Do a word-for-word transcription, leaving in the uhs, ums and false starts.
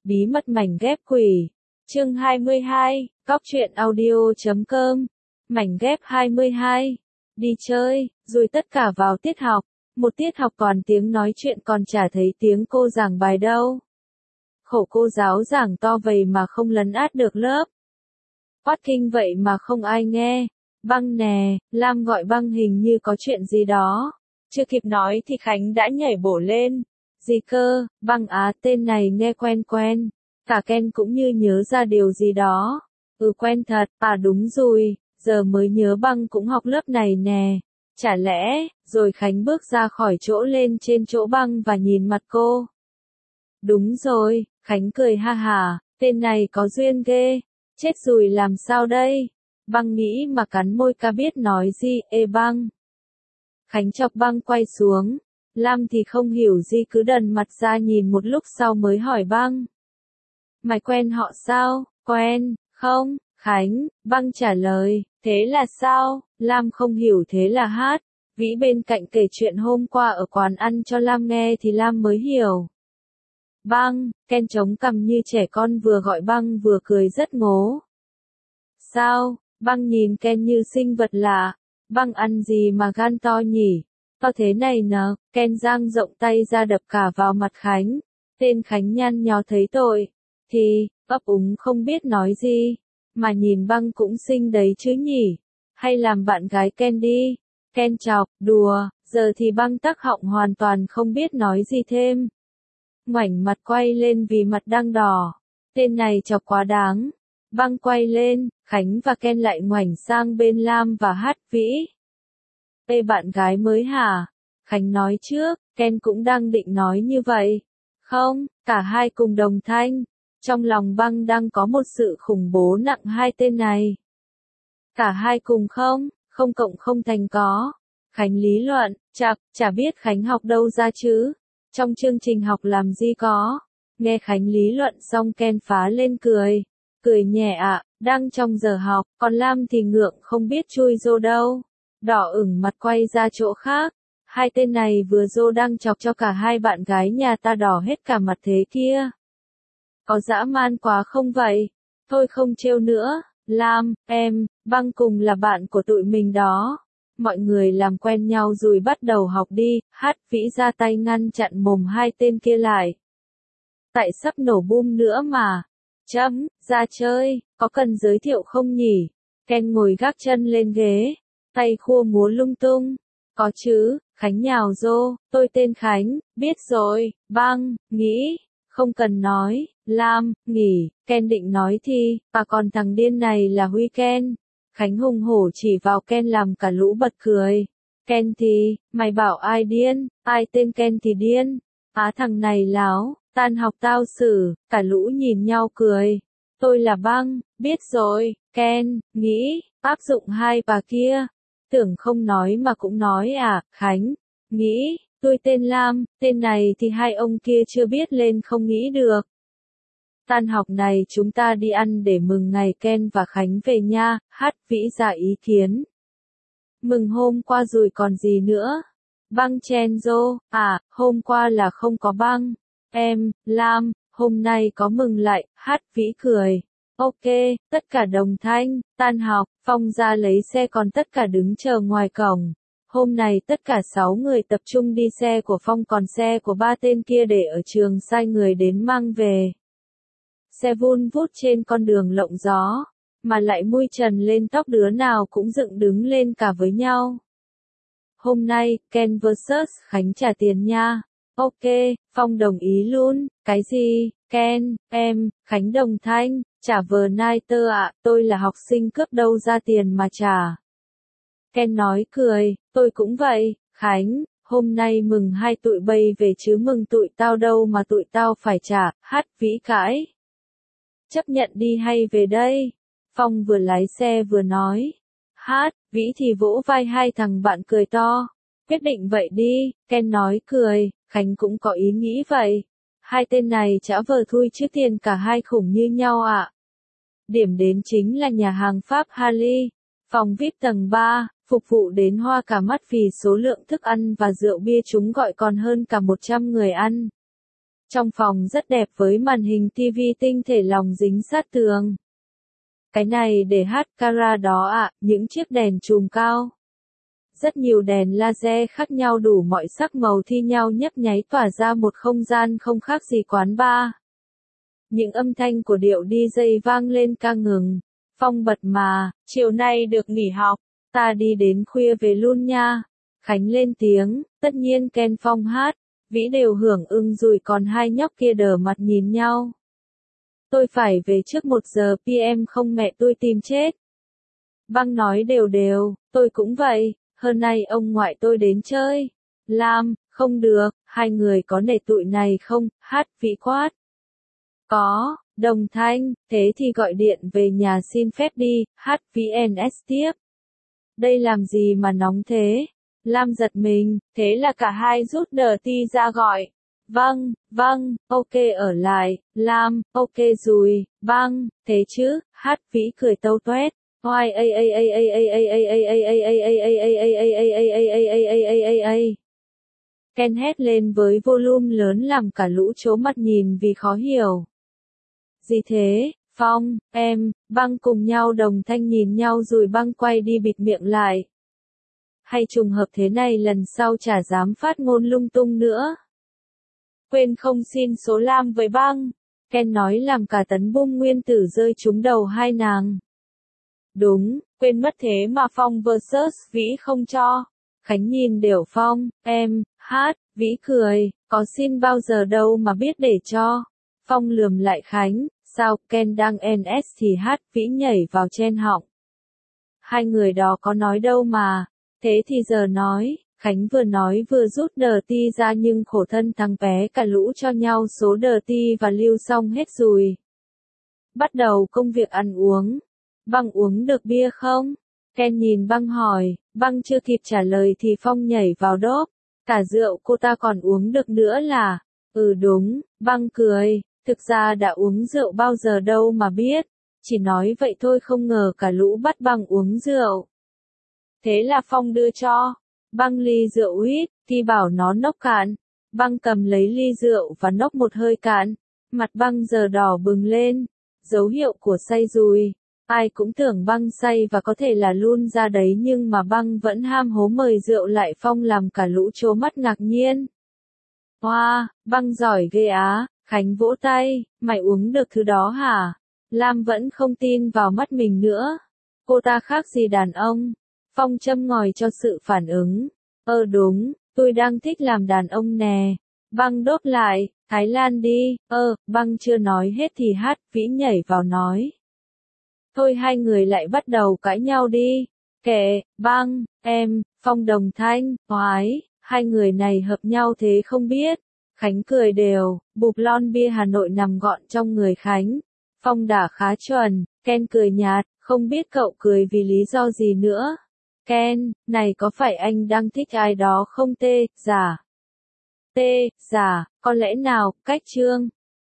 Bí mật mảnh ghép quỷ. Chương hai mươi hai, Cóc truyện audio chấm com. Mảnh ghép hai mươi hai. Đi chơi, rồi tất cả vào tiết học. Một tiết học còn tiếng nói chuyện còn chả thấy tiếng cô giảng bài đâu. Khổ cô giáo giảng to vậy mà không lấn át được lớp. Quát kinh vậy mà không ai nghe. Băng nè, Lam gọi Băng hình như có chuyện gì đó. Chưa kịp nói thì Khánh đã nhảy bổ lên. Gì cơ, Băng á, tên này nghe quen quen. Cả Ken cũng như nhớ ra điều gì đó. Ừ, quen thật, à đúng rồi, giờ mới nhớ Băng cũng học lớp này nè. Chả lẽ, rồi Khánh bước ra khỏi chỗ lên trên chỗ Băng và nhìn mặt cô. Đúng rồi, Khánh cười ha hả, tên này có duyên ghê. Chết rồi làm sao đây? Băng nghĩ mà cắn môi ca biết nói gì. Ê Băng. Khánh chọc Băng quay xuống. Lam thì không hiểu gì cứ đần mặt ra nhìn một lúc sau mới hỏi Băng. Mày quen họ sao? Quen, không? Khánh, Băng trả lời. Thế là sao? Lam không hiểu thế là hát. Vĩ bên cạnh kể chuyện hôm qua ở quán ăn cho Lam nghe thì Lam mới hiểu. Băng, Ken chống cằm như trẻ con vừa gọi Băng vừa cười rất ngố. Sao? Băng nhìn Ken như sinh vật lạ. Băng ăn gì mà gan to nhỉ? To thế này nè. Ken dang rộng tay ra đập cả vào mặt Khánh. Tên Khánh nhăn nhó thấy tội. Thì, ấp úng không biết nói gì. Mà nhìn Băng cũng xinh đấy chứ nhỉ? Hay làm bạn gái Ken đi. Ken chọc, đùa, giờ thì Băng tắc họng hoàn toàn không biết nói gì thêm. Ngoảnh mặt quay lên vì mặt đang đỏ. Tên này chọc quá đáng. Băng quay lên, Khánh và Ken lại ngoảnh sang bên Lam và Hát Vĩ. Ê bạn gái mới hả? Khánh nói trước, Ken cũng đang định nói như vậy. Không, cả hai cùng đồng thanh. Trong lòng Băng đang có một sự khủng bố nặng hai tên này. Cả hai cùng không, không cộng không thành có. Khánh lý luận, chạc, chả biết Khánh học đâu ra chứ. Trong chương trình học làm gì có. Nghe Khánh lý luận xong Ken phá lên cười. Cười nhẹ ạ, à, đang trong giờ học, còn Lam thì ngượng không biết chui rô đâu. Đỏ ửng mặt quay ra chỗ khác. Hai tên này vừa rô đang chọc cho cả hai bạn gái nhà ta đỏ hết cả mặt thế kia. Có dã man quá không vậy? Thôi không trêu nữa. Lam, em, Băng cùng là bạn của tụi mình đó. Mọi người làm quen nhau rồi bắt đầu học đi. Hát Vĩ ra tay ngăn chặn mồm hai tên kia lại. Tại sắp nổ boom nữa mà. Chấm, ra chơi, có cần giới thiệu không nhỉ? Ken ngồi gác chân lên ghế, tay khua múa lung tung. Có chứ, Khánh nhào rô, tôi tên Khánh, biết rồi. Băng, nghĩ, không cần nói. Lam, nghỉ, Ken định nói thì, và còn thằng điên này là Huy Ken. Khánh hùng hổ chỉ vào Ken làm cả lũ bật cười. Ken thì, mày bảo ai điên, ai tên Ken thì điên. Á thằng này láo, tan học tao xử, cả lũ nhìn nhau cười. Tôi là Băng, biết rồi. Ken, nghĩ, áp dụng hai bà kia. Tưởng không nói mà cũng nói à. Khánh, nghĩ, tôi tên Lam, tên này thì hai ông kia chưa biết lên không nghĩ được. Tan học này chúng ta đi ăn để mừng ngày Ken và Khánh về nha. Hát Vĩ ra ý kiến. Mừng hôm qua rồi còn gì nữa? Băng chen rô, à, hôm qua là không có Băng. Em, Lam, hôm nay có mừng lại. Hát Vĩ cười. Ok, tất cả đồng thanh. Tan học, Phong ra lấy xe còn tất cả đứng chờ ngoài cổng. Hôm nay tất cả sáu người tập trung đi xe của Phong còn xe của ba tên kia để ở trường sai người đến mang về. Xe vun vút trên con đường lộng gió, mà lại mui trần lên tóc đứa nào cũng dựng đứng lên cả với nhau. Hôm nay, Ken versus Khánh trả tiền nha. Ok, Phong đồng ý luôn. Cái gì? Ken, em, Khánh đồng thanh. Trả vờ nai tơ ạ, tôi là học sinh cướp đâu ra tiền mà trả. Ken nói cười, tôi cũng vậy. Khánh, hôm nay mừng hai tụi bay về chứ mừng tụi tao đâu mà tụi tao phải trả. Hát Vĩ cãi. Chấp nhận đi hay về đây? Phong vừa lái xe vừa nói. Hát Vĩ thì vỗ vai hai thằng bạn cười to. Quyết định vậy đi. Ken nói cười, Khánh cũng có ý nghĩ vậy. Hai tên này chả vờ thui chứ tiền cả hai khủng như nhau ạ. À. Điểm đến chính là nhà hàng Pháp Harley. Phòng vi ai pi tầng ba, phục vụ đến hoa cả mắt vì số lượng thức ăn và rượu bia chúng gọi còn hơn cả một trăm người ăn. Trong phòng rất đẹp với màn hình tivi tinh thể lòng dính sát tường. Cái này để hát karaoke đó ạ, à, những chiếc đèn chùm cao. Rất nhiều đèn laser khác nhau đủ mọi sắc màu thi nhau nhấp nháy tỏa ra một không gian không khác gì quán bar. Những âm thanh của điệu đi jây vang lên ca ngừng. Phong bật mà, chiều nay được nghỉ học, ta đi đến khuya về luôn nha. Khánh lên tiếng, tất nhiên Ken Phong hát, Vĩ đều hưởng ưng rồi còn hai nhóc kia đờ mặt nhìn nhau. Tôi phải về trước một giờ pê em không mẹ tôi tìm chết. Băng nói đều đều, tôi cũng vậy, hôm nay ông ngoại tôi đến chơi. Lam, không được, hai người có nể tụi này không, hát Vĩ quát. Có, Đồng Thanh, thế thì gọi điện về nhà xin phép đi, hát vê en ét tiếp. Đây làm gì mà nóng thế? Lam giật mình, thế là cả hai rút đờ ti ra gọi. Vâng, vâng, ok ở lại, Lam, ok rồi, băng, thế chứ, hát Vĩ cười tâu toét. Oai a a a a a a a a a a a a a a a a. Ken hét lên với volume lớn làm cả lũ trố mắt nhìn vì khó hiểu. Gì thế, Phong, em, băng cùng nhau Đồng Thanh nhìn nhau rồi băng quay đi bịt miệng lại. Hay trùng hợp thế này lần sau chả dám phát ngôn lung tung nữa. Quên không xin số Lam với băng. Ken nói làm cả tấn bung nguyên tử rơi trúng đầu hai nàng. Đúng, quên mất thế mà Phong versus Vĩ không cho. Khánh nhìn đều Phong, em, hát, Vĩ cười, có xin bao giờ đâu mà biết để cho. Phong lườm lại Khánh, sao Ken đang en ét thì hát Vĩ nhảy vào chen họng. Hai người đó có nói đâu mà, thế thì giờ nói, Khánh vừa nói vừa rút đờ ti ra nhưng khổ thân thằng bé cả lũ cho nhau số đờ ti và lưu xong hết rồi. Bắt đầu công việc ăn uống. Băng uống được bia không? Ken nhìn băng hỏi, băng chưa kịp trả lời thì Phong nhảy vào đốp. Cả rượu cô ta còn uống được nữa là, ừ đúng, băng cười, thực ra đã uống rượu bao giờ đâu mà biết, chỉ nói vậy thôi không ngờ cả lũ bắt băng uống rượu. Thế là Phong đưa cho, băng ly rượu huýt, thì bảo nó nốc cạn, băng cầm lấy ly rượu và nốc một hơi cạn, mặt băng giờ đỏ bừng lên, dấu hiệu của say rồi. Ai cũng tưởng băng say và có thể là luôn ra đấy nhưng mà băng vẫn ham hố mời rượu lại Phong làm cả lũ trố mắt ngạc nhiên. Hoa, wow, băng giỏi ghê á, Khánh vỗ tay, mày uống được thứ đó hả? Lam vẫn không tin vào mắt mình nữa. Cô ta khác gì đàn ông? Phong châm ngòi cho sự phản ứng. Ờ đúng, tôi đang thích làm đàn ông nè. Băng đốt lại, Thái Lan đi, ơ, băng chưa nói hết thì hát Vĩ nhảy vào nói. Thôi hai người lại bắt đầu cãi nhau đi. Kệ, băng, em, Phong Đồng Thanh, oái, hai người này hợp nhau thế không biết. Khánh cười đều, bụp lon bia Hà Nội nằm gọn trong người Khánh. Phong đã khá chuẩn, Ken cười nhạt, không biết cậu cười vì lý do gì nữa. Ken, này có phải anh đang thích ai đó không tê, giả? Tê, giả, có lẽ nào, cách chương.